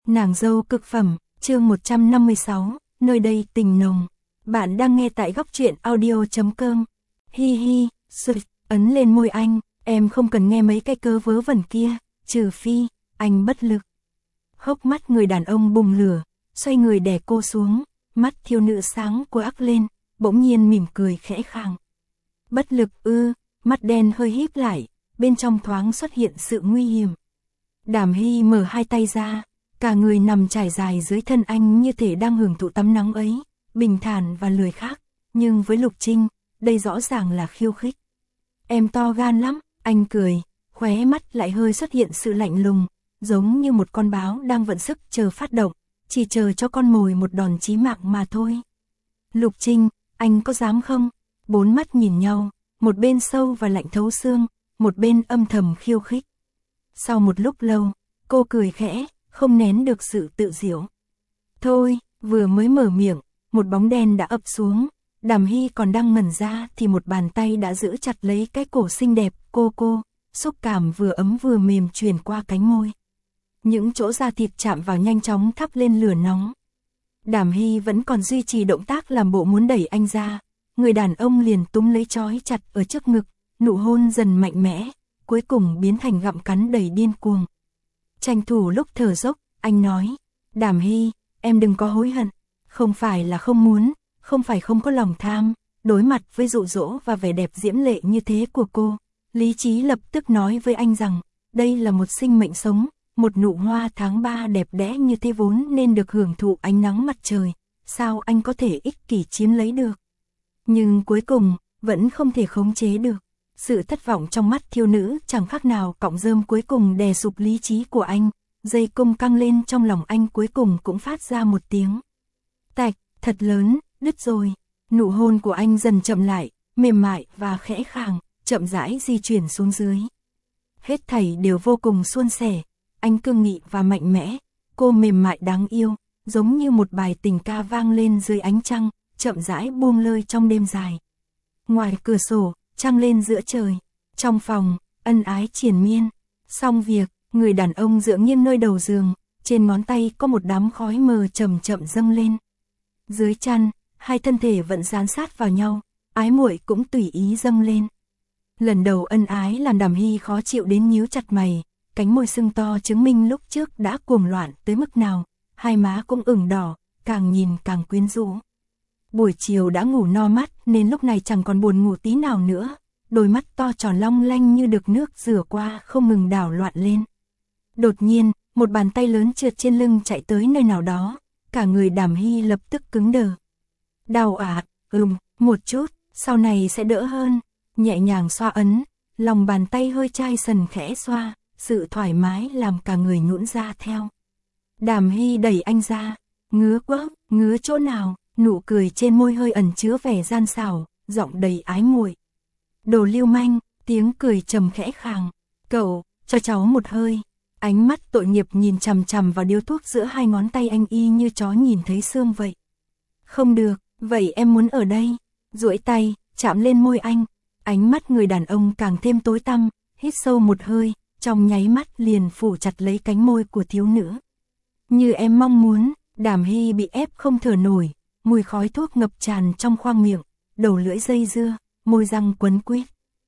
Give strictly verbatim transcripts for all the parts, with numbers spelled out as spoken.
Nàng dâu cực phẩm, chương một trăm năm mươi sáu, nơi đây tình nồng. Bạn đang nghe tại góc truyện audio chấm com. Hi hi, sweet, ấn lên môi anh, em không cần nghe mấy cái cơ vớ vẩn kia, trừ phi, anh bất lực. Hốc mắt người đàn ông bùng lửa, xoay người đè cô xuống, mắt thiếu nữ sáng quắc lên, bỗng nhiên mỉm cười khẽ khàng. Bất lực ư, mắt đen hơi híp lại, bên trong thoáng xuất hiện sự nguy hiểm. Đàm Hy mở hai tay ra, cả người nằm trải dài dưới thân anh như thể đang hưởng thụ tắm nắng ấy, bình thản và lười khác, nhưng với Lục Trinh, đây rõ ràng là khiêu khích. Em to gan lắm, anh cười, khóe mắt lại hơi xuất hiện sự lạnh lùng, giống như một con báo đang vận sức chờ phát động, chỉ chờ cho con mồi một đòn chí mạng mà thôi. Lục Trinh, anh có dám không? Bốn mắt nhìn nhau, một bên sâu và lạnh thấu xương, một bên âm thầm khiêu khích. Sau một lúc lâu, cô cười khẽ, không nén được sự tự giễu. Thôi, vừa mới mở miệng, một bóng đen đã ập xuống, Đàm Hy còn đang ngẩn ra thì một bàn tay đã giữ chặt lấy cái cổ xinh đẹp cô cô, xúc cảm vừa ấm vừa mềm truyền qua cánh môi. Những chỗ da thịt chạm vào nhanh chóng thắp lên lửa nóng. Đàm Hy vẫn còn duy trì động tác làm bộ muốn đẩy anh ra, người đàn ông liền túm lấy trói chặt ở trước ngực, nụ hôn dần mạnh mẽ, cuối cùng biến thành gặm cắn đầy điên cuồng. Tranh thủ lúc thở dốc, anh nói, Đàm Hy, em đừng có hối hận, không phải là không muốn, không phải không có lòng tham, đối mặt với dụ dỗ và vẻ đẹp diễm lệ như thế của cô, lý trí lập tức nói với anh rằng, đây là một sinh mệnh sống, một nụ hoa tháng ba đẹp đẽ như thế vốn nên được hưởng thụ ánh nắng mặt trời, sao anh có thể ích kỷ chiếm lấy được. Nhưng cuối cùng, vẫn không thể khống chế được. Sự thất vọng trong mắt thiếu nữ chẳng khác nào cọng rơm cuối cùng đè sụp lý trí của anh, dây cung căng lên trong lòng anh cuối cùng cũng phát ra một tiếng. Tạch, thật lớn, đứt rồi. Nụ hôn của anh dần chậm lại, mềm mại và khẽ khàng, chậm rãi di chuyển xuống dưới. Hết thảy đều vô cùng suôn sẻ, anh cương nghị và mạnh mẽ, cô mềm mại đáng yêu, giống như một bài tình ca vang lên dưới ánh trăng, chậm rãi buông lơi trong đêm dài. Ngoài cửa sổ, trăng lên giữa trời, trong phòng, ân ái triền miên. Xong việc, người đàn ông dựa nghiêng nơi đầu giường, trên ngón tay có một đám khói mờ chậm chậm dâng lên. Dưới chăn, hai thân thể vẫn dán sát vào nhau, ái muội cũng tùy ý dâng lên. Lần đầu ân ái làm Đàm Hy khó chịu đến nhíu chặt mày, cánh môi sưng to chứng minh lúc trước đã cuồng loạn tới mức nào, hai má cũng ửng đỏ, càng nhìn càng quyến rũ. Buổi chiều đã ngủ no mắt nên lúc này chẳng còn buồn ngủ tí nào nữa, đôi mắt to tròn long lanh như được nước rửa qua không ngừng đảo loạn lên. Đột nhiên, một bàn tay lớn trượt trên lưng chạy tới nơi nào đó, cả người Đàm Hy lập tức cứng đờ. Đau ạ, à, ừm, một chút, sau này sẽ đỡ hơn, nhẹ nhàng xoa ấn, lòng bàn tay hơi chai sần khẽ xoa, sự thoải mái làm cả người nhũn ra theo. Đàm Hy đẩy anh ra, ngứa quá, ngứa chỗ nào? Nụ cười trên môi hơi ẩn chứa vẻ gian xảo, giọng đầy ái muội. Đồ lưu manh, tiếng cười trầm khẽ khàng. Cậu, cho cháu một hơi. Ánh mắt tội nghiệp nhìn chằm chằm vào điếu thuốc giữa hai ngón tay anh y như chó nhìn thấy xương vậy. Không được, vậy em muốn ở đây. Duỗi tay, chạm lên môi anh. Ánh mắt người đàn ông càng thêm tối tăm, hít sâu một hơi, trong nháy mắt liền phủ chặt lấy cánh môi của thiếu nữ. Như em mong muốn, Đàm Hy bị ép không thở nổi. Mùi khói thuốc ngập tràn trong khoang miệng, đầu lưỡi dây dưa, môi răng quấn quýt.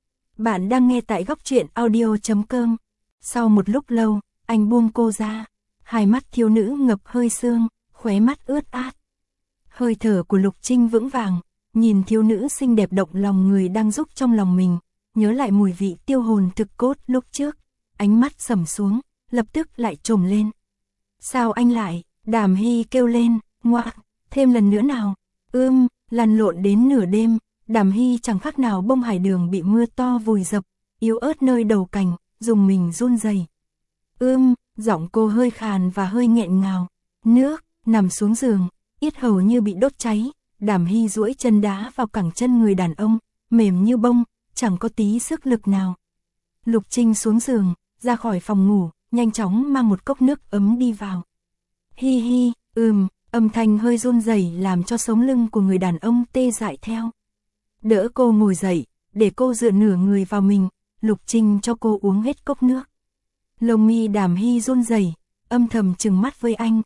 Bạn đang nghe tại góc truyện audio chấm com. Sau một lúc lâu, anh buông cô ra, hai mắt thiếu nữ ngập hơi sương, khóe mắt ướt át. Hơi thở của Lục Trinh vững vàng, nhìn thiếu nữ xinh đẹp động lòng người đang rúc trong lòng mình, nhớ lại mùi vị tiêu hồn thực cốt lúc trước, ánh mắt sầm xuống, lập tức lại trồm lên. Sao anh lại? Đàm Hy kêu lên, ngoạ. Thêm lần nữa nào, ưm, lăn lộn đến nửa đêm, Đàm Hy chẳng khác nào bông hải đường bị mưa to vùi dập, yếu ớt nơi đầu cành, dùng mình run rẩy. Ưm, giọng cô hơi khàn và hơi nghẹn ngào, nước, nằm xuống giường, yết hầu như bị đốt cháy, Đàm Hy duỗi chân đá vào cẳng chân người đàn ông, mềm như bông, chẳng có tí sức lực nào. Lục Trinh xuống giường, ra khỏi phòng ngủ, nhanh chóng mang một cốc nước ấm đi vào. Hi hi, ừm. Âm thanh hơi run rẩy làm cho sống lưng của người đàn ông tê dại theo. Đỡ cô ngồi dậy, để cô dựa nửa người vào mình, Lục Trinh cho cô uống hết cốc nước. Lông mi Đàm Hy run rẩy, âm thầm trừng mắt với anh.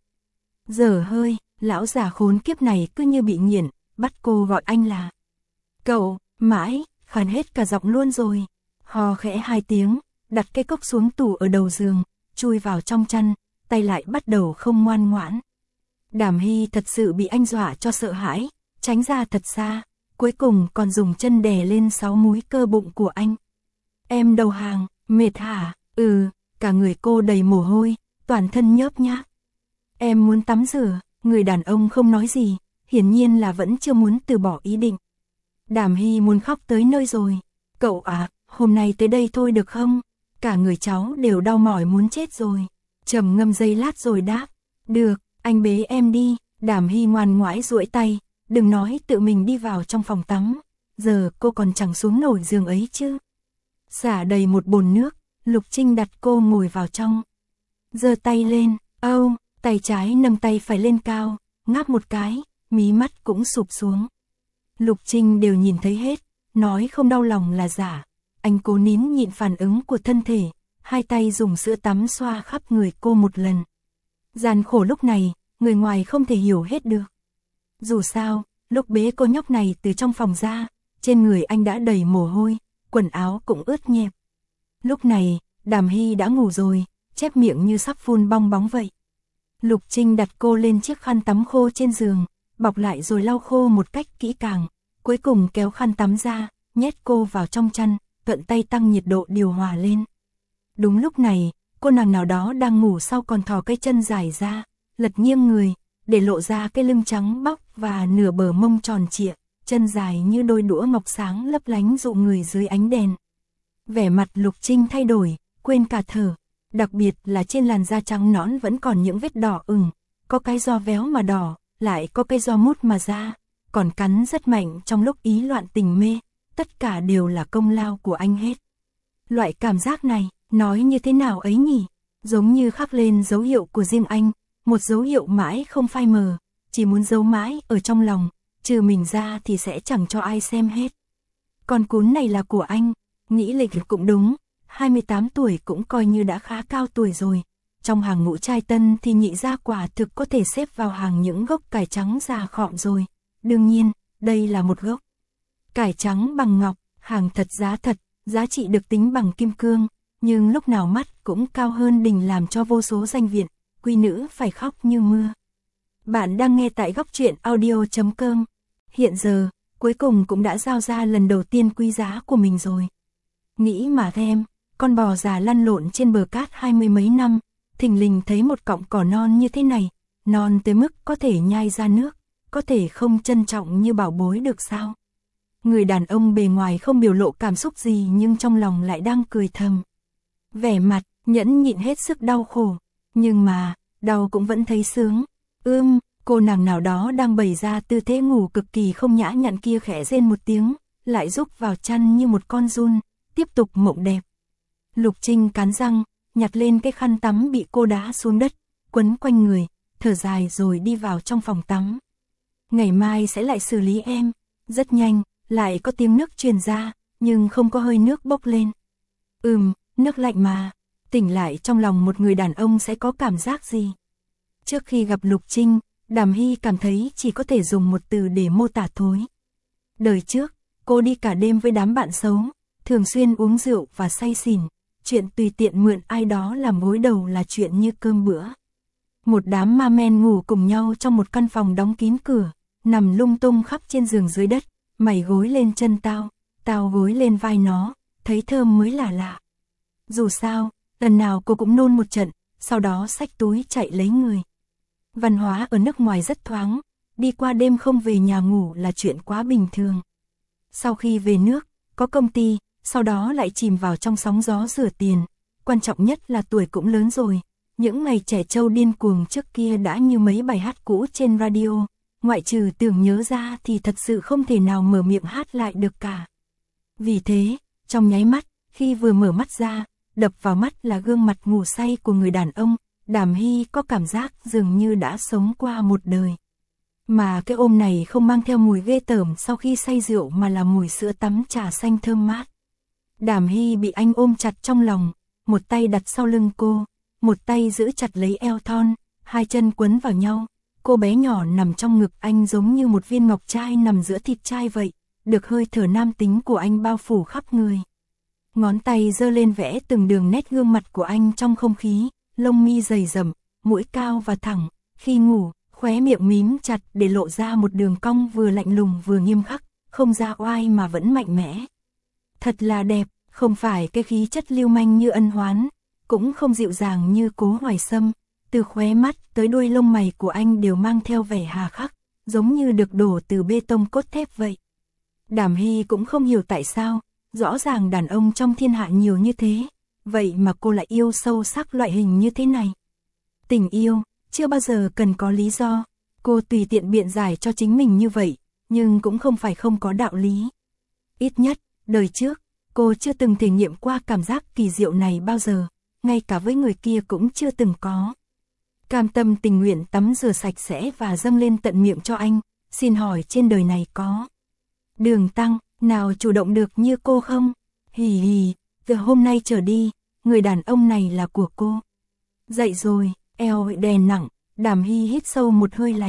Dở hơi, lão già khốn kiếp này cứ như bị nghiện, bắt cô gọi anh là cậu, mãi, khàn hết cả giọng luôn rồi. Hò khẽ hai tiếng, đặt cái cốc xuống tủ ở đầu giường, chui vào trong chăn, tay lại bắt đầu không ngoan ngoãn. Đàm Hy thật sự bị anh dọa cho sợ hãi, tránh ra thật xa, cuối cùng còn dùng chân đè lên sáu múi cơ bụng của anh. Em đầu hàng, mệt hả? Ừ, cả người cô đầy mồ hôi, toàn thân nhớp nhác. Em muốn tắm rửa, người đàn ông không nói gì, hiển nhiên là vẫn chưa muốn từ bỏ ý định. Đàm Hy muốn khóc tới nơi rồi. Cậu à, hôm nay tới đây thôi được không? Cả người cháu đều đau mỏi muốn chết rồi. Trầm ngâm giây lát rồi đáp. Được, anh bế em đi. Đàm Hy ngoan ngoãn duỗi tay, đừng nói tự mình đi vào trong phòng tắm. Giờ cô còn chẳng xuống nổi giường ấy chứ. Xả đầy một bồn nước, Lục Trinh đặt cô ngồi vào trong. Giơ tay lên, âu, tay trái nâng tay phải lên cao, ngáp một cái, mí mắt cũng sụp xuống. Lục Trinh đều nhìn thấy hết, nói không đau lòng là giả. Anh cố nín nhịn phản ứng của thân thể, hai tay dùng sữa tắm xoa khắp người cô một lần. Gian khổ lúc này, người ngoài không thể hiểu hết được. Dù sao, lúc bế cô nhóc này từ trong phòng ra, trên người anh đã đầy mồ hôi, quần áo cũng ướt nhẹp. Lúc này, Đàm Hy đã ngủ rồi, chép miệng như sắp phun bong bóng vậy. Lục Trinh đặt cô lên chiếc khăn tắm khô trên giường, bọc lại rồi lau khô một cách kỹ càng, cuối cùng kéo khăn tắm ra, nhét cô vào trong chăn, thuận tay tăng nhiệt độ điều hòa lên. Đúng lúc này, cô nàng nào đó đang ngủ sau còn thò cái chân dài ra, lật nghiêng người, để lộ ra cái lưng trắng bóc và nửa bờ mông tròn trịa, chân dài như đôi đũa ngọc sáng lấp lánh dụ người dưới ánh đèn. Vẻ mặt Lục Trinh thay đổi, quên cả thở, đặc biệt là trên làn da trắng nõn vẫn còn những vết đỏ ửng, có cái do véo mà đỏ, lại có cái do mút mà ra, còn cắn rất mạnh trong lúc ý loạn tình mê, tất cả đều là công lao của anh hết. Loại cảm giác này, nói như thế nào ấy nhỉ, giống như khắc lên dấu hiệu của riêng anh, một dấu hiệu mãi không phai mờ, chỉ muốn giấu mãi ở trong lòng, trừ mình ra thì sẽ chẳng cho ai xem hết. Con cún này là của anh, nghĩ lịch cũng đúng, hai mươi tám tuổi cũng coi như đã khá cao tuổi rồi. Trong hàng ngũ trai tân thì nhị gia quả thực có thể xếp vào hàng những gốc cải trắng già khọm rồi. Đương nhiên, đây là một gốc cải trắng bằng ngọc, hàng thật giá thật, giá trị được tính bằng kim cương, nhưng lúc nào mắt cũng cao hơn đỉnh làm cho vô số danh viện, quý nữ phải khóc như mưa. Bạn đang nghe tại góc truyện audio chấm com. Hiện giờ, cuối cùng cũng đã giao ra lần đầu tiên quý giá của mình rồi. Nghĩ mà thêm, con bò già lăn lộn trên bờ cát hai mươi mấy năm, thình lình thấy một cọng cỏ non như thế này, non tới mức có thể nhai ra nước, có thể không trân trọng như bảo bối được sao? Người đàn ông bề ngoài không biểu lộ cảm xúc gì nhưng trong lòng lại đang cười thầm. Vẻ mặt, nhẫn nhịn hết sức đau khổ, nhưng mà, đau cũng vẫn thấy sướng. Ưm, cô nàng nào đó đang bày ra tư thế ngủ cực kỳ không nhã nhặn kia khẽ rên một tiếng, lại rúc vào chăn như một con giun, tiếp tục mộng đẹp. Lục Trinh cắn răng, nhặt lên cái khăn tắm bị cô đá xuống đất, quấn quanh người, thở dài rồi đi vào trong phòng tắm. Ngày mai sẽ lại xử lý em. Rất nhanh, lại có tiếng nước truyền ra, nhưng không có hơi nước bốc lên. Ừm, nước lạnh mà. Tỉnh lại trong lòng một người đàn ông sẽ có cảm giác gì? Trước khi gặp Lục Trinh, Đàm Hy cảm thấy chỉ có thể dùng một từ để mô tả thôi. Đời trước, cô đi cả đêm với đám bạn xấu, thường xuyên uống rượu và say xỉn, chuyện tùy tiện mượn ai đó làm gối đầu là chuyện như cơm bữa. Một đám ma men ngủ cùng nhau trong một căn phòng đóng kín cửa, nằm lung tung khắp trên giường dưới đất, mày gối lên chân tao, tao gối lên vai nó, thấy thơm mới là lạ. Dù sao, lần nào cô cũng nôn một trận, sau đó xách túi chạy lấy người. Văn hóa ở nước ngoài rất thoáng, đi qua đêm không về nhà ngủ là chuyện quá bình thường. Sau khi về nước, có công ty, sau đó lại chìm vào trong sóng gió rửa tiền, quan trọng nhất là tuổi cũng lớn rồi. Những ngày trẻ trâu điên cuồng trước kia đã như mấy bài hát cũ trên radio, ngoại trừ tưởng nhớ ra thì thật sự không thể nào mở miệng hát lại được cả. Vì thế, trong nháy mắt, khi vừa mở mắt ra, đập vào mắt là gương mặt ngủ say của người đàn ông, Đàm Hy có cảm giác dường như đã sống qua một đời. Mà cái ôm này không mang theo mùi ghê tởm sau khi say rượu mà là mùi sữa tắm trà xanh thơm mát. Đàm Hy bị anh ôm chặt trong lòng, một tay đặt sau lưng cô, một tay giữ chặt lấy eo thon, hai chân quấn vào nhau. Cô bé nhỏ nằm trong ngực anh giống như một viên ngọc trai nằm giữa thịt trai vậy, được hơi thở nam tính của anh bao phủ khắp người. Ngón tay giơ lên vẽ từng đường nét gương mặt của anh trong không khí, lông mi dày dặm, mũi cao và thẳng, khi ngủ, khóe miệng mím chặt để lộ ra một đường cong vừa lạnh lùng vừa nghiêm khắc, không ra oai mà vẫn mạnh mẽ. Thật là đẹp, không phải cái khí chất lưu manh như Ân Hoán, cũng không dịu dàng như Cố Hoài Sâm, từ khóe mắt tới đuôi lông mày của anh đều mang theo vẻ hà khắc, giống như được đổ từ bê tông cốt thép vậy. Đàm Hy cũng không hiểu tại sao, rõ ràng đàn ông trong thiên hạ nhiều như thế, vậy mà cô lại yêu sâu sắc loại hình như thế này. Tình yêu, chưa bao giờ cần có lý do, cô tùy tiện biện giải cho chính mình như vậy, nhưng cũng không phải không có đạo lý. Ít nhất, đời trước, cô chưa từng thể nghiệm qua cảm giác kỳ diệu này bao giờ, ngay cả với người kia cũng chưa từng có. Cam tâm tình nguyện tắm rửa sạch sẽ và dâng lên tận miệng cho anh, xin hỏi trên đời này có Đường Tăng nào chủ động được như cô không? Hì hì, từ hôm nay trở đi, người đàn ông này là của cô. Dậy rồi, eo đè nặng, Đàm Hy hít sâu một hơi lạnh.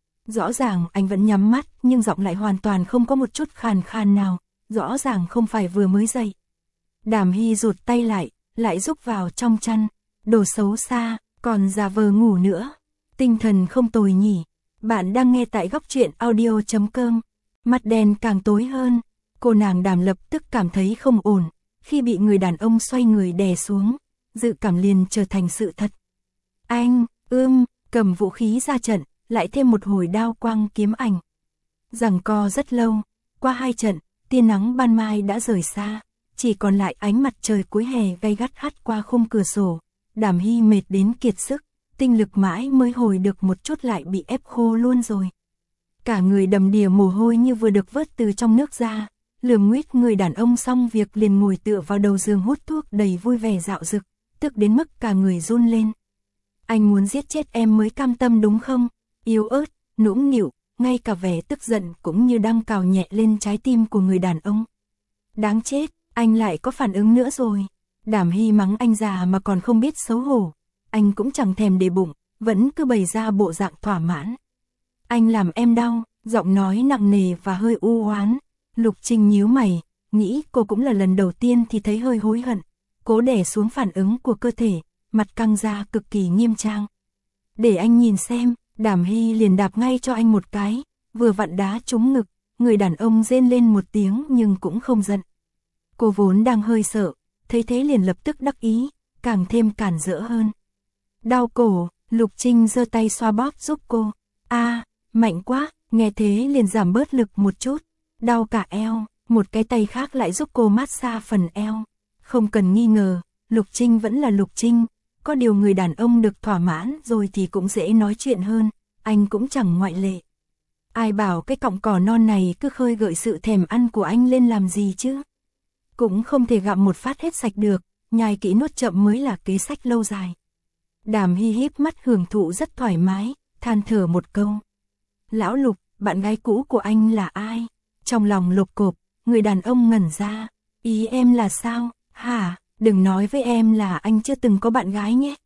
Rõ ràng anh vẫn nhắm mắt nhưng giọng lại hoàn toàn không có một chút khàn khàn nào, rõ ràng không phải vừa mới dậy. Đàm Hy rụt tay lại, lại rúc vào trong chăn, đồ xấu xa, còn giả vờ ngủ nữa. Tinh thần không tồi nhỉ. Bạn đang nghe tại góc truyện audio chấm com. Mặt đèn càng tối hơn, cô nàng Đàm lập tức cảm thấy không ổn, khi bị người đàn ông xoay người đè xuống, dự cảm liền trở thành sự thật. Anh, ưm, cầm vũ khí ra trận, lại thêm một hồi đao quang kiếm ảnh. Giằng co rất lâu, qua hai trận, tia nắng ban mai đã rời xa, chỉ còn lại ánh mặt trời cuối hè gay gắt hắt qua khung cửa sổ. Đàm Hy mệt đến kiệt sức, tinh lực mãi mới hồi được một chút lại bị ép khô luôn rồi. Cả người đầm đìa mồ hôi như vừa được vớt từ trong nước ra, lườm nguyết người đàn ông xong việc liền ngồi tựa vào đầu giường hút thuốc đầy vui vẻ dạo dực, tức đến mức cả người run lên. Anh muốn giết chết em mới cam tâm đúng không? Yếu ớt, nũng nịu, ngay cả vẻ tức giận cũng như đang cào nhẹ lên trái tim của người đàn ông. Đáng chết, anh lại có phản ứng nữa rồi. Đàm Hy mắng anh già mà còn không biết xấu hổ. Anh cũng chẳng thèm để bụng, vẫn cứ bày ra bộ dạng thỏa mãn. Anh làm em đau, giọng nói nặng nề và hơi u oán. Lục Trinh nhíu mày, nghĩ cô cũng là lần đầu tiên thì thấy hơi hối hận. Cố đè xuống phản ứng của cơ thể, mặt căng ra cực kỳ nghiêm trang. Để anh nhìn xem, Đàm Hy liền đạp ngay cho anh một cái, vừa vặn đá trúng ngực, người đàn ông rên lên một tiếng nhưng cũng không giận. Cô vốn đang hơi sợ, thấy thế liền lập tức đắc ý, càng thêm cản rỡ hơn. Đau cổ, Lục Trinh giơ tay xoa bóp giúp cô. A, à, mạnh quá, nghe thế liền giảm bớt lực một chút. Đau cả eo, một cái tay khác lại giúp cô massage phần eo. Không cần nghi ngờ, Lục Trinh vẫn là Lục Trinh, có điều người đàn ông được thỏa mãn rồi thì cũng dễ nói chuyện hơn, anh cũng chẳng ngoại lệ. Ai bảo cái cọng cỏ non này cứ khơi gợi sự thèm ăn của anh lên làm gì chứ? Cũng không thể gặm một phát hết sạch được, nhai kỹ nuốt chậm mới là kế sách lâu dài. Đàm Hy híp mắt hưởng thụ rất thoải mái, than thở một câu. Lão Lục, bạn gái cũ của anh là ai? Trong lòng lục cộp, người đàn ông ngẩn ra. Ý em là sao? Hả? Đừng nói với em là anh chưa từng có bạn gái nhé.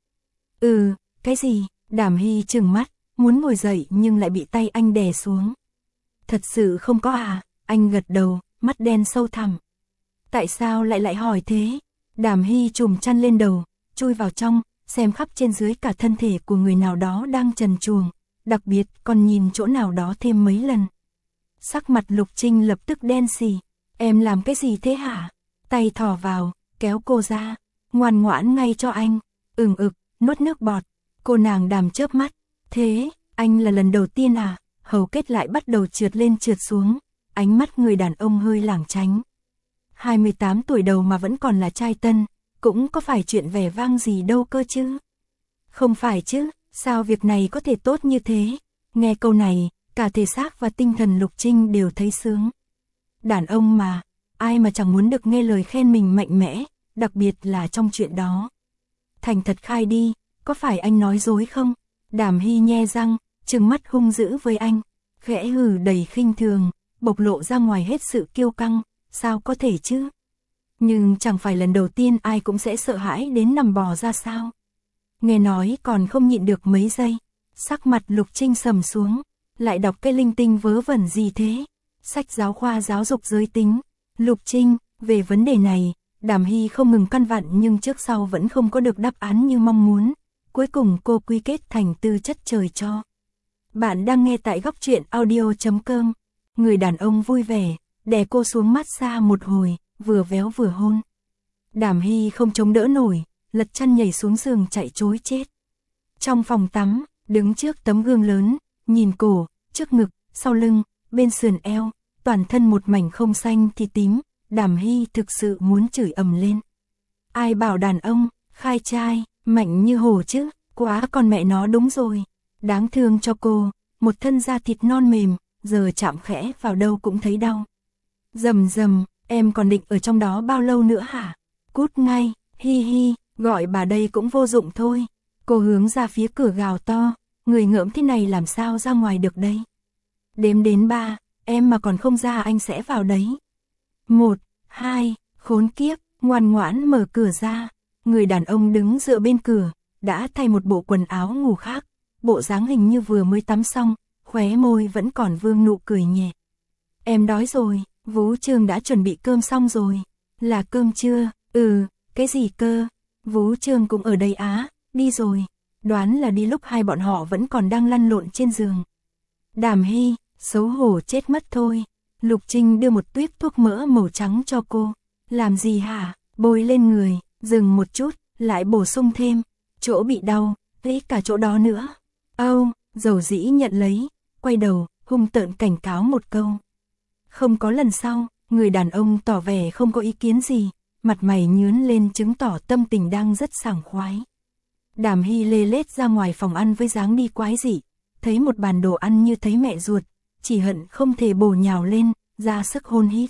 Ừ, cái gì? Đàm Hy trừng mắt, muốn ngồi dậy nhưng lại bị tay anh đè xuống. Thật sự không có à? Anh gật đầu, mắt đen sâu thẳm. Tại sao lại lại hỏi thế? Đàm Hy trùm chăn lên đầu, chui vào trong, xem khắp trên dưới cả thân thể của người nào đó đang trần truồng, đặc biệt còn nhìn chỗ nào đó thêm mấy lần. Sắc mặt Lục Trinh lập tức đen xì. Em làm cái gì thế hả? Tay thò vào, kéo cô ra, ngoan ngoãn ngay cho anh. Ừng ực, nuốt nước bọt. Cô nàng Đàm chớp mắt. Thế, anh là lần đầu tiên à? Hầu kết lại bắt đầu trượt lên trượt xuống. Ánh mắt người đàn ông hơi lảng tránh. hai mươi tám tuổi đầu mà vẫn còn là trai tân, cũng có phải chuyện vẻ vang gì đâu cơ chứ? Không phải chứ, sao việc này có thể tốt như thế? Nghe câu này, cả thể xác và tinh thần Lục Trinh đều thấy sướng. Đàn ông mà, ai mà chẳng muốn được nghe lời khen mình mạnh mẽ, đặc biệt là trong chuyện đó. Thành thật khai đi, có phải anh nói dối không? Đàm Hy nhe răng, trừng mắt hung dữ với anh, khẽ hừ đầy khinh thường, bộc lộ ra ngoài hết sự kiêu căng, sao có thể chứ? Nhưng chẳng phải lần đầu tiên ai cũng sẽ sợ hãi đến nằm bò ra sao? Nghe nói còn không nhịn được mấy giây. Sắc mặt Lục Trinh sầm xuống. Lại đọc cái linh tinh vớ vẩn gì thế? Sách giáo khoa giáo dục giới tính. Lục Trinh, về vấn đề này, Đàm Hy không ngừng căn vặn nhưng trước sau vẫn không có được đáp án như mong muốn. Cuối cùng cô quy kết thành tư chất trời cho. Bạn đang nghe tại góc truyện audio chấm com. Người đàn ông vui vẻ, đè cô xuống massage một hồi, vừa véo vừa hôn. Đàm Hy không chống đỡ nổi, lật chăn nhảy xuống giường chạy trối chết. Trong phòng tắm, đứng trước tấm gương lớn, nhìn cổ, trước ngực, sau lưng, bên sườn eo, toàn thân một mảnh không xanh thì tím, Đàm Hy thực sự muốn chửi ầm lên. Ai bảo đàn ông, khai trai, mạnh như hổ chứ, quá con mẹ nó đúng rồi. Đáng thương cho cô, một thân da thịt non mềm, giờ chạm khẽ vào đâu cũng thấy đau. Rầm rầm, em còn định ở trong đó bao lâu nữa hả? Cút ngay, hi hi, gọi bà đây cũng vô dụng thôi. Cô hướng ra phía cửa gào to, người ngợm thế này làm sao ra ngoài được đây? Đếm đến ba, em mà còn không ra anh sẽ vào đấy. Một, hai, khốn kiếp, ngoan ngoãn mở cửa ra. Người đàn ông đứng dựa bên cửa, đã thay một bộ quần áo ngủ khác. Bộ dáng hình như vừa mới tắm xong, khóe môi vẫn còn vương nụ cười nhẹ. Em đói rồi, Vũ Trương đã chuẩn bị cơm xong rồi. Là cơm chưa? Ừ, cái gì cơ? Vũ Trương cũng ở đây á, đi rồi. Đoán là đi lúc hai bọn họ vẫn còn đang lăn lộn trên giường. Đàm Hy, xấu hổ chết mất thôi. Lục Trinh đưa một tuýp thuốc mỡ màu trắng cho cô. Làm gì hả? Bôi lên người, dừng một chút, lại bổ sung thêm. Chỗ bị đau, lấy cả chỗ đó nữa. Âu, dầu dĩ nhận lấy, quay đầu, hung tợn cảnh cáo một câu. Không có lần sau, người đàn ông tỏ vẻ không có ý kiến gì, mặt mày nhướn lên chứng tỏ tâm tình đang rất sảng khoái. Đàm Hy lê lết ra ngoài phòng ăn với dáng đi quái dị, thấy một bàn đồ ăn như thấy mẹ ruột, chỉ hận không thể bổ nhào lên, ra sức hôn hít.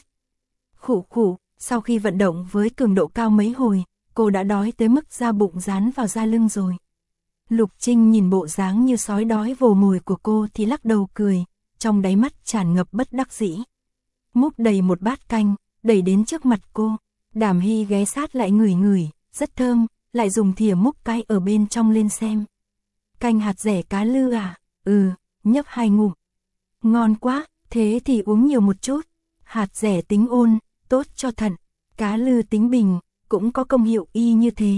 Khụ khụ, sau khi vận động với cường độ cao mấy hồi, cô đã đói tới mức da bụng dán vào da lưng rồi. Lục Trinh nhìn bộ dáng như sói đói vồ mồi của cô thì lắc đầu cười, trong đáy mắt tràn ngập bất đắc dĩ. Múc đầy một bát canh, đẩy đến trước mặt cô. Đàm Hy ghé sát lại ngửi ngửi, rất thơm, lại dùng thìa múc cái ở bên trong lên xem. Canh hạt dẻ cá lư à? Ừ, nhấp hai ngụm. Ngon quá, thế thì uống nhiều một chút. Hạt dẻ tính ôn, tốt cho thận. Cá lư tính bình, cũng có công hiệu y như thế.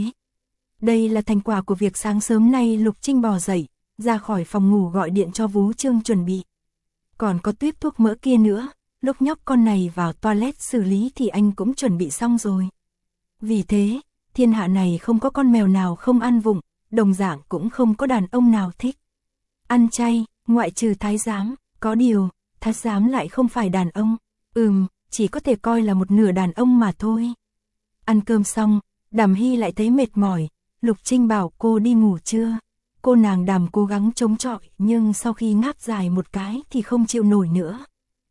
Đây là thành quả của việc sáng sớm nay Lục Trinh bò dậy, ra khỏi phòng ngủ gọi điện cho Vũ Trương chuẩn bị. Còn có tuýp thuốc mỡ kia nữa, lúc nhóc con này vào toilet xử lý thì anh cũng chuẩn bị xong rồi. Vì thế, thiên hạ này không có con mèo nào không ăn vụng, đồng dạng cũng không có đàn ông nào thích ăn chay, ngoại trừ thái giám, có điều, thái giám lại không phải đàn ông, ừm, chỉ có thể coi là một nửa đàn ông mà thôi. Ăn cơm xong, Đàm Hy lại thấy mệt mỏi, Lục Trinh bảo cô đi ngủ chưa? Cô nàng Đàm cố gắng chống chọi nhưng sau khi ngáp dài một cái thì không chịu nổi nữa.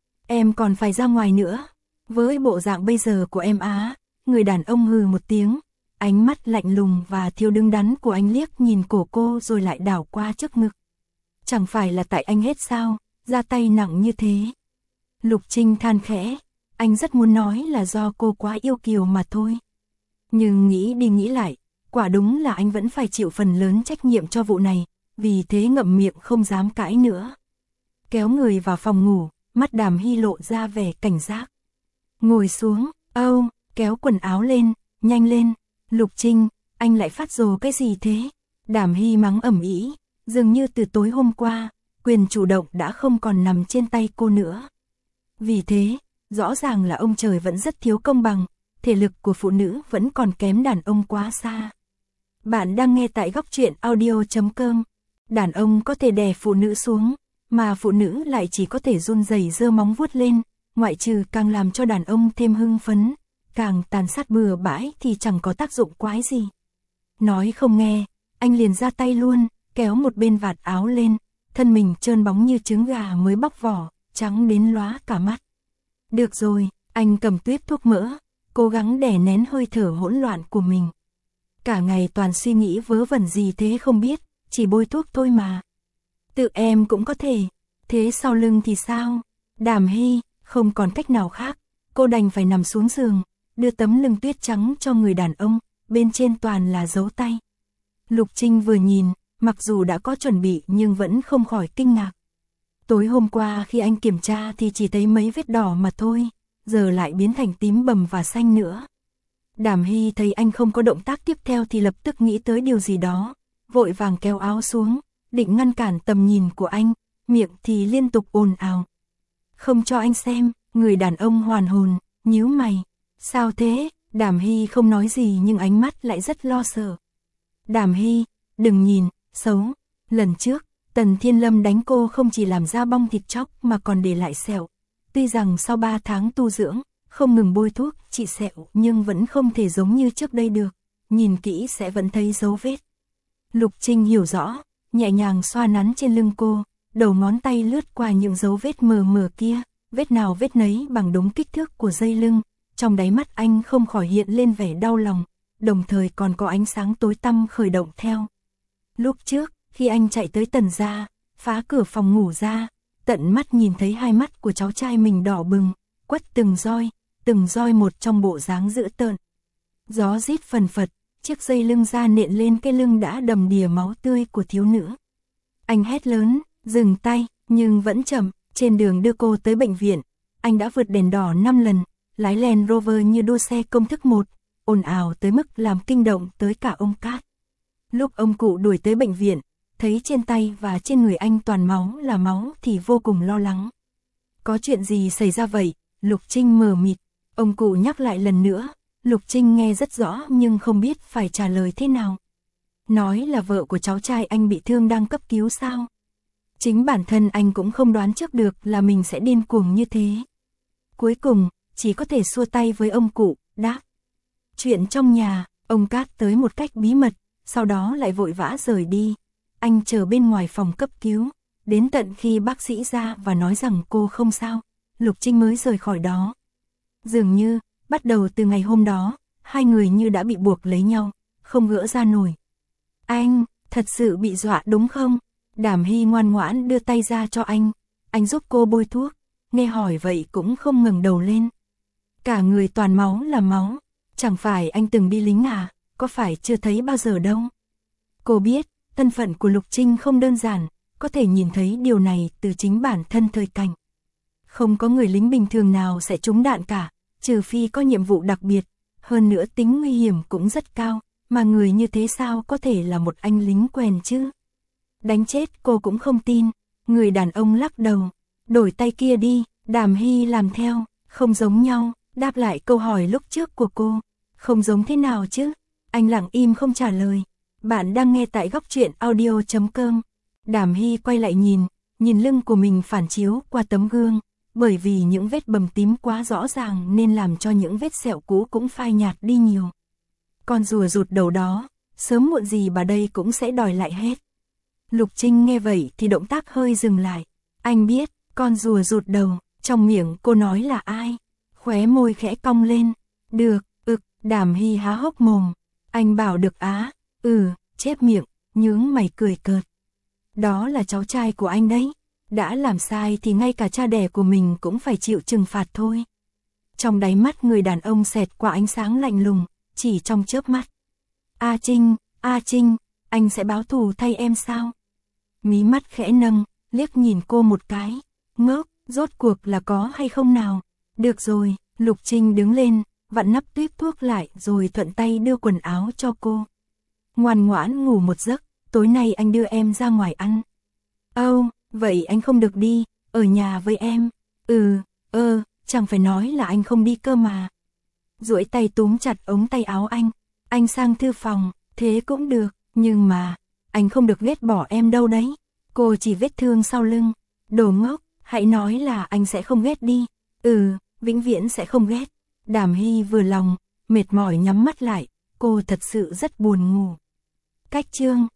Em còn phải ra ngoài nữa. Với bộ dạng bây giờ của em á, người đàn ông hừ một tiếng, ánh mắt lạnh lùng và thiếu đứng đắn của anh liếc nhìn cổ cô rồi lại đảo qua trước ngực. Chẳng phải là tại anh hết sao, ra tay nặng như thế. Lục Trinh than khẽ, anh rất muốn nói là do cô quá yêu kiều mà thôi. Nhưng nghĩ đi nghĩ lại, quả đúng là anh vẫn phải chịu phần lớn trách nhiệm cho vụ này, vì thế ngậm miệng không dám cãi nữa. Kéo người vào phòng ngủ, mắt Đàm Hy lộ ra vẻ cảnh giác. Ngồi xuống, Âu, kéo quần áo lên, nhanh lên. Lục Trinh, anh lại phát rồ cái gì thế? Đàm Hy mắng ầm ĩ, dường như từ tối hôm qua, quyền chủ động đã không còn nằm trên tay cô nữa. Vì thế, rõ ràng là ông trời vẫn rất thiếu công bằng, thể lực của phụ nữ vẫn còn kém đàn ông quá xa. Bạn đang nghe tại góc truyện audio chấm com. Đàn ông có thể đè phụ nữ xuống, mà phụ nữ lại chỉ có thể run rẩy giơ móng vuốt lên, ngoại trừ càng làm cho đàn ông thêm hưng phấn, càng tàn sát bừa bãi thì chẳng có tác dụng quái gì. Nói không nghe, anh liền ra tay luôn, kéo một bên vạt áo lên, thân mình trơn bóng như trứng gà mới bóc vỏ, trắng đến lóa cả mắt. Được rồi, anh cầm tuýp thuốc mỡ, cố gắng đè nén hơi thở hỗn loạn của mình. Cả ngày toàn suy nghĩ vớ vẩn gì thế không biết, chỉ bôi thuốc thôi mà. Tự em cũng có thể, thế sau lưng thì sao? Đàm Hy, không còn cách nào khác, cô đành phải nằm xuống giường, đưa tấm lưng tuyết trắng cho người đàn ông, bên trên toàn là dấu tay. Lục Trinh vừa nhìn, mặc dù đã có chuẩn bị nhưng vẫn không khỏi kinh ngạc. Tối hôm qua khi anh kiểm tra thì chỉ thấy mấy vết đỏ mà thôi, giờ lại biến thành tím bầm và xanh nữa. Đàm Hy thấy anh không có động tác tiếp theo thì lập tức nghĩ tới điều gì đó, vội vàng kéo áo xuống, định ngăn cản tầm nhìn của anh, miệng thì liên tục ồn ào. Không cho anh xem, người đàn ông hoàn hồn, nhíu mày. Sao thế? Đàm Hy không nói gì nhưng ánh mắt lại rất lo sợ. Đàm Hy, đừng nhìn, xấu. Lần trước, Tần Thiên Lâm đánh cô không chỉ làm da bong thịt chóc mà còn để lại sẹo. Tuy rằng sau ba tháng tu dưỡng, không ngừng bôi thuốc trị sẹo nhưng vẫn không thể giống như trước đây được. Nhìn kỹ sẽ vẫn thấy dấu vết. Lục Trinh hiểu rõ, nhẹ nhàng xoa nắn trên lưng cô, đầu ngón tay lướt qua những dấu vết mờ mờ kia, vết nào vết nấy bằng đúng kích thước của dây lưng. Trong đáy mắt anh không khỏi hiện lên vẻ đau lòng, đồng thời còn có ánh sáng tối tăm khởi động theo. Lúc trước, khi anh chạy tới Tần gia, phá cửa phòng ngủ ra, tận mắt nhìn thấy hai mắt của cháu trai mình đỏ bừng, quất từng roi, từng roi một trong bộ dáng dữ tợn. Gió rít phần phật, chiếc dây lưng da nện lên cái lưng đã đầm đìa máu tươi của thiếu nữ. Anh hét lớn, dừng tay, nhưng vẫn chậm, trên đường đưa cô tới bệnh viện, anh đã vượt đèn đỏ năm lần, lái Land Rover như đua xe công thức một, ồn ào tới mức làm kinh động tới cả ông Cát. Lúc ông cụ đuổi tới bệnh viện, thấy trên tay và trên người anh toàn máu là máu thì vô cùng lo lắng. Có chuyện gì xảy ra vậy? Lục Trinh mờ mịt, ông cụ nhắc lại lần nữa, Lục Trinh nghe rất rõ nhưng không biết phải trả lời thế nào. Nói là vợ của cháu trai anh bị thương đang cấp cứu sao? Chính bản thân anh cũng không đoán trước được là mình sẽ điên cuồng như thế. Cuối cùng, chỉ có thể xua tay với ông cụ, đáp. Chuyện trong nhà, ông Cát tới một cách bí mật, sau đó lại vội vã rời đi. Anh chờ bên ngoài phòng cấp cứu, đến tận khi bác sĩ ra và nói rằng cô không sao, Lục Trinh mới rời khỏi đó. Dường như, bắt đầu từ ngày hôm đó, hai người như đã bị buộc lấy nhau, không gỡ ra nổi. Anh, thật sự bị dọa đúng không? Đàm Hy ngoan ngoãn đưa tay ra cho anh, anh giúp cô bôi thuốc, nghe hỏi vậy cũng không ngẩng đầu lên. Cả người toàn máu là máu, chẳng phải anh từng đi lính à, có phải chưa thấy bao giờ đâu. Cô biết, thân phận của Lục Trinh không đơn giản, có thể nhìn thấy điều này từ chính bản thân thời cảnh. Không có người lính bình thường nào sẽ trúng đạn cả, trừ phi có nhiệm vụ đặc biệt, hơn nữa tính nguy hiểm cũng rất cao, mà người như thế sao có thể là một anh lính quèn chứ? Đánh chết cô cũng không tin, người đàn ông lắc đầu, đổi tay kia đi, Đàm Hy làm theo, không giống nhau, đáp lại câu hỏi lúc trước của cô, không giống thế nào chứ? Anh lặng im không trả lời. Bạn đang nghe tại góc truyện audio chấm com. Đàm Hy quay lại nhìn, nhìn lưng của mình phản chiếu qua tấm gương, bởi vì những vết bầm tím quá rõ ràng nên làm cho những vết sẹo cũ cũng phai nhạt đi nhiều. Con rùa rụt đầu đó, sớm muộn gì bà đây cũng sẽ đòi lại hết. Lục Trinh nghe vậy thì động tác hơi dừng lại. Anh biết, con rùa rụt đầu, trong miệng cô nói là ai? Khóe môi khẽ cong lên. Được, ực, Đàm Hy há hốc mồm. Anh bảo được á, ừ, chép miệng, nhướng mày cười cợt. Đó là cháu trai của anh đấy. Đã làm sai thì ngay cả cha đẻ của mình cũng phải chịu trừng phạt thôi. Trong đáy mắt người đàn ông xẹt qua ánh sáng lạnh lùng, chỉ trong chớp mắt. A Trinh, A Trinh, anh sẽ báo thù thay em sao? Mí mắt khẽ nâng, liếc nhìn cô một cái. Ngốc, rốt cuộc là có hay không nào? Được rồi, Lục Trinh đứng lên, vặn nắp tuyếp thuốc lại rồi thuận tay đưa quần áo cho cô. Ngoan ngoãn ngủ một giấc, tối nay anh đưa em ra ngoài ăn. Âu, oh, vậy anh không được đi, ở nhà với em. Ừ, ơ, chẳng phải nói là anh không đi cơ mà. Duỗi tay túm chặt ống tay áo anh. Anh sang thư phòng, thế cũng được, nhưng mà, anh không được ghét bỏ em đâu đấy. Cô chỉ vết thương sau lưng. Đồ ngốc, hãy nói là anh sẽ không ghét đi. Ừ, vĩnh viễn sẽ không ghét. Đàm Hy vừa lòng, mệt mỏi nhắm mắt lại, cô thật sự rất buồn ngủ. Cách chương